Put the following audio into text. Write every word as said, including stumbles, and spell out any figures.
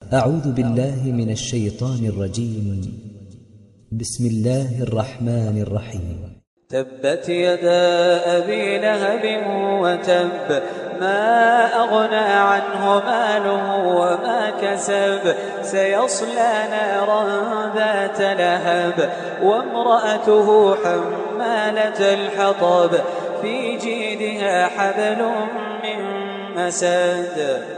أعوذ بالله من الشيطان الرجيم. بسم الله الرحمن الرحيم. تبت يدا أبي لهب وتب، ما أغنى عنه ماله وما كسب، سيصلى نارا ذات لهب وامرأته حمالة الحطب، في جيدها حبل من مسد.